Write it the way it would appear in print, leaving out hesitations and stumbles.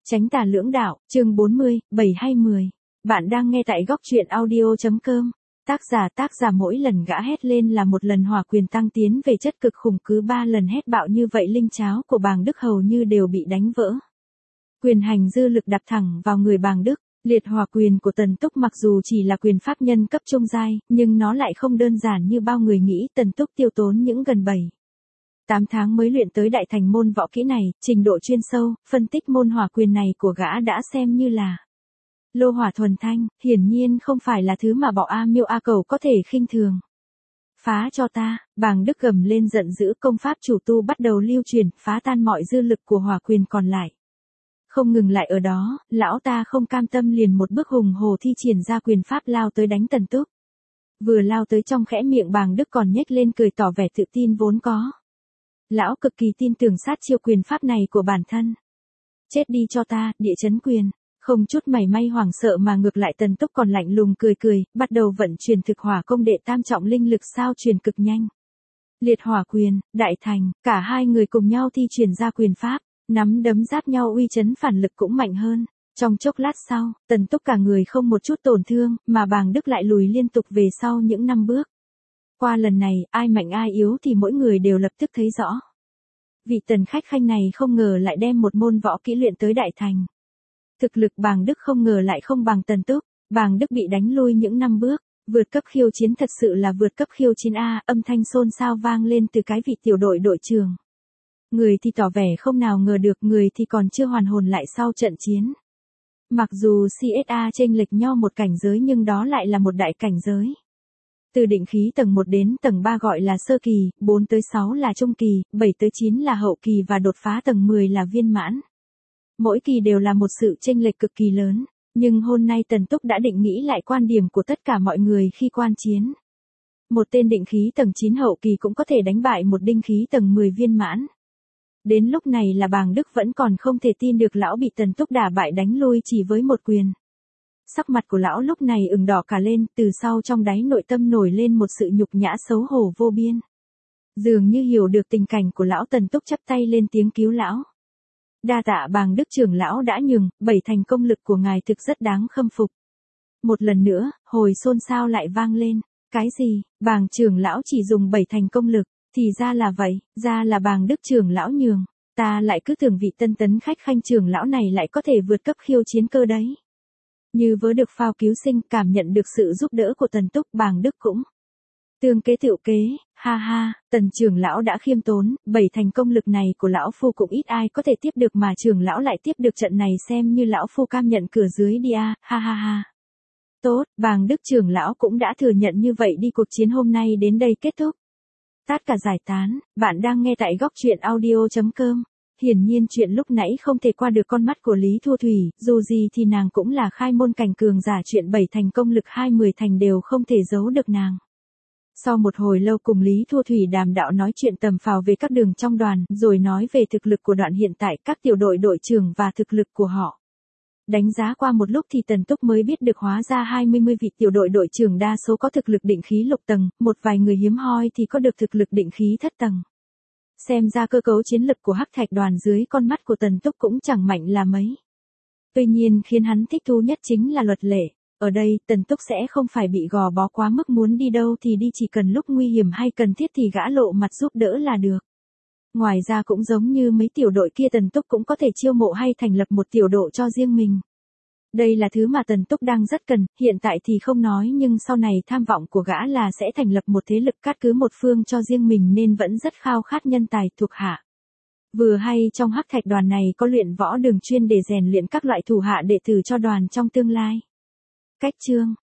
Chánh tà lưỡng đạo, chương 40, 7 hay 10. Bạn đang nghe tại góc truyện audio.com. Tác giả mỗi lần gã hét lên là một lần hỏa quyền tăng tiến về chất cực khủng, cứ 3 lần hét bạo như vậy linh cháo của Bàng Đức hầu như đều bị đánh vỡ. Quyền hành dư lực đập thẳng vào người Bàng Đức. Liệt hỏa quyền của Tần Túc mặc dù chỉ là quyền pháp nhân cấp trung giai, nhưng nó lại không đơn giản như bao người nghĩ. Tần Túc tiêu tốn những gần 8 tháng mới luyện tới đại thành môn võ kỹ này, trình độ chuyên sâu, phân tích môn hỏa quyền này của gã đã xem như là lô hỏa thuần thanh, hiển nhiên không phải là thứ mà bọ A Miêu A Cầu có thể khinh thường. Phá cho ta, Bàng Đức gầm lên giận dữ, công pháp chủ tu bắt đầu lưu truyền, phá tan mọi dư lực của hỏa quyền còn lại. Không ngừng lại ở đó, lão ta không cam tâm liền một bước hùng hồ thi triển ra quyền pháp lao tới đánh Tần Túc. Vừa lao tới trong khẽ miệng Bàng Đức còn nhếch lên cười tỏ vẻ tự tin vốn có. Lão cực kỳ tin tưởng sát chiêu quyền pháp này của bản thân. Chết đi cho ta, địa chấn quyền. Không chút mảy may hoảng sợ mà ngược lại Tần Túc còn lạnh lùng cười, bắt đầu vận chuyển thực hỏa công đệ tam trọng linh lực sao truyền cực nhanh. Liệt hỏa quyền, đại thành, cả hai người cùng nhau thi triển ra quyền pháp, nắm đấm giáp nhau uy chấn phản lực cũng mạnh hơn. Trong chốc lát sau, Tần Túc cả người không một chút tổn thương, mà Bàng Đức lại lùi liên tục về sau những 5 bước. Qua lần này, ai mạnh ai yếu thì mỗi người đều lập tức thấy rõ. Vị Tần khách khanh này không ngờ lại đem một môn võ kỹ luyện tới đại thành. Thực lực Bàng Đức không ngờ lại không bằng Tần Túc, Bàng Đức bị đánh lui những 5 bước, vượt cấp khiêu chiến thật sự là vượt cấp khiêu chiến A, âm thanh xôn xao vang lên từ cái vị tiểu đội trưởng. Người thì tỏ vẻ không nào ngờ được, người thì còn chưa hoàn hồn lại sau trận chiến. Mặc dù CSA chênh lệch nhau một cảnh giới nhưng đó lại là một đại cảnh giới. Từ định khí tầng 1 đến tầng 3 gọi là sơ kỳ, 4 tới 6 là trung kỳ, 7 tới 9 là hậu kỳ và đột phá tầng 10 là viên mãn. Mỗi kỳ đều là một sự chênh lệch cực kỳ lớn, nhưng hôm nay Tần Túc đã định nghĩ lại quan điểm của tất cả mọi người khi quan chiến. Một tên định khí tầng 9 hậu kỳ cũng có thể đánh bại một đinh khí tầng 10 viên mãn. Đến lúc này là Bàng Đức vẫn còn không thể tin được lão bị Tần Túc đả bại đánh lui chỉ với một quyền. Sắc mặt của lão lúc này ửng đỏ cả lên, từ sau trong đáy nội tâm nổi lên một sự nhục nhã xấu hổ vô biên. Dường như hiểu được tình cảnh của lão, Tần Túc chắp tay lên tiếng cứu lão. Đa tạ Bàng Đức trưởng lão đã nhường, 7 thành công lực của ngài thực rất đáng khâm phục. Một lần nữa, hồi xôn xao lại vang lên. Cái gì, Bàng trưởng lão chỉ dùng 7 thành công lực, thì ra là vậy, ra là Bàng Đức trưởng lão nhường. Ta lại cứ tưởng vị Tấn khách khanh trưởng lão này lại có thể vượt cấp khiêu chiến cơ đấy. Như vớ được phao cứu sinh, cảm nhận được sự giúp đỡ của Tần Túc, Bàng Đức cũng tương kế tựu kế, ha, Tần trưởng lão đã khiêm tốn, 7 thành công lực này của lão phu cũng ít ai có thể tiếp được mà trưởng lão lại tiếp được, trận này xem như lão phu cam nhận cửa dưới đi a, ha. Tốt, Bàng Đức trưởng lão cũng đã thừa nhận như vậy đi, cuộc chiến hôm nay đến đây kết thúc. Tất cả giải tán, bạn đang nghe tại góc truyện audio.com. Hiển nhiên chuyện lúc nãy không thể qua được con mắt của Lý Thu Thủy, dù gì thì nàng cũng là khai môn cảnh cường giả, chuyện 7 thành công lực 10 thành đều không thể giấu được nàng. Sau một hồi lâu cùng Lý Thu Thủy đàm đạo nói chuyện tầm phào về các đường trong đoàn, rồi nói về thực lực của đoàn hiện tại, các tiểu đội trưởng và thực lực của họ. Đánh giá qua một lúc thì Tần Túc mới biết được hóa ra 20 vị tiểu đội trưởng đa số có thực lực định khí lục tầng, một vài người hiếm hoi thì có được thực lực định khí thất tầng. Xem ra cơ cấu chiến lực của Hắc Thạch đoàn dưới con mắt của Tần Túc cũng chẳng mạnh là mấy. Tuy nhiên khiến hắn thích thú nhất chính là luật lệ. Ở đây, Tần Túc sẽ không phải bị gò bó quá mức, muốn đi đâu thì đi, chỉ cần lúc nguy hiểm hay cần thiết thì gã lộ mặt giúp đỡ là được. Ngoài ra cũng giống như mấy tiểu đội kia, Tần Túc cũng có thể chiêu mộ hay thành lập một tiểu đội cho riêng mình. Đây là thứ mà Tần Túc đang rất cần, hiện tại thì không nói nhưng sau này tham vọng của gã là sẽ thành lập một thế lực cát cứ một phương cho riêng mình, nên vẫn rất khao khát nhân tài thuộc hạ. Vừa hay trong Hắc Thạch đoàn này có luyện võ đường chuyên để rèn luyện các loại thủ hạ đệ tử cho đoàn trong tương lai. Cách chương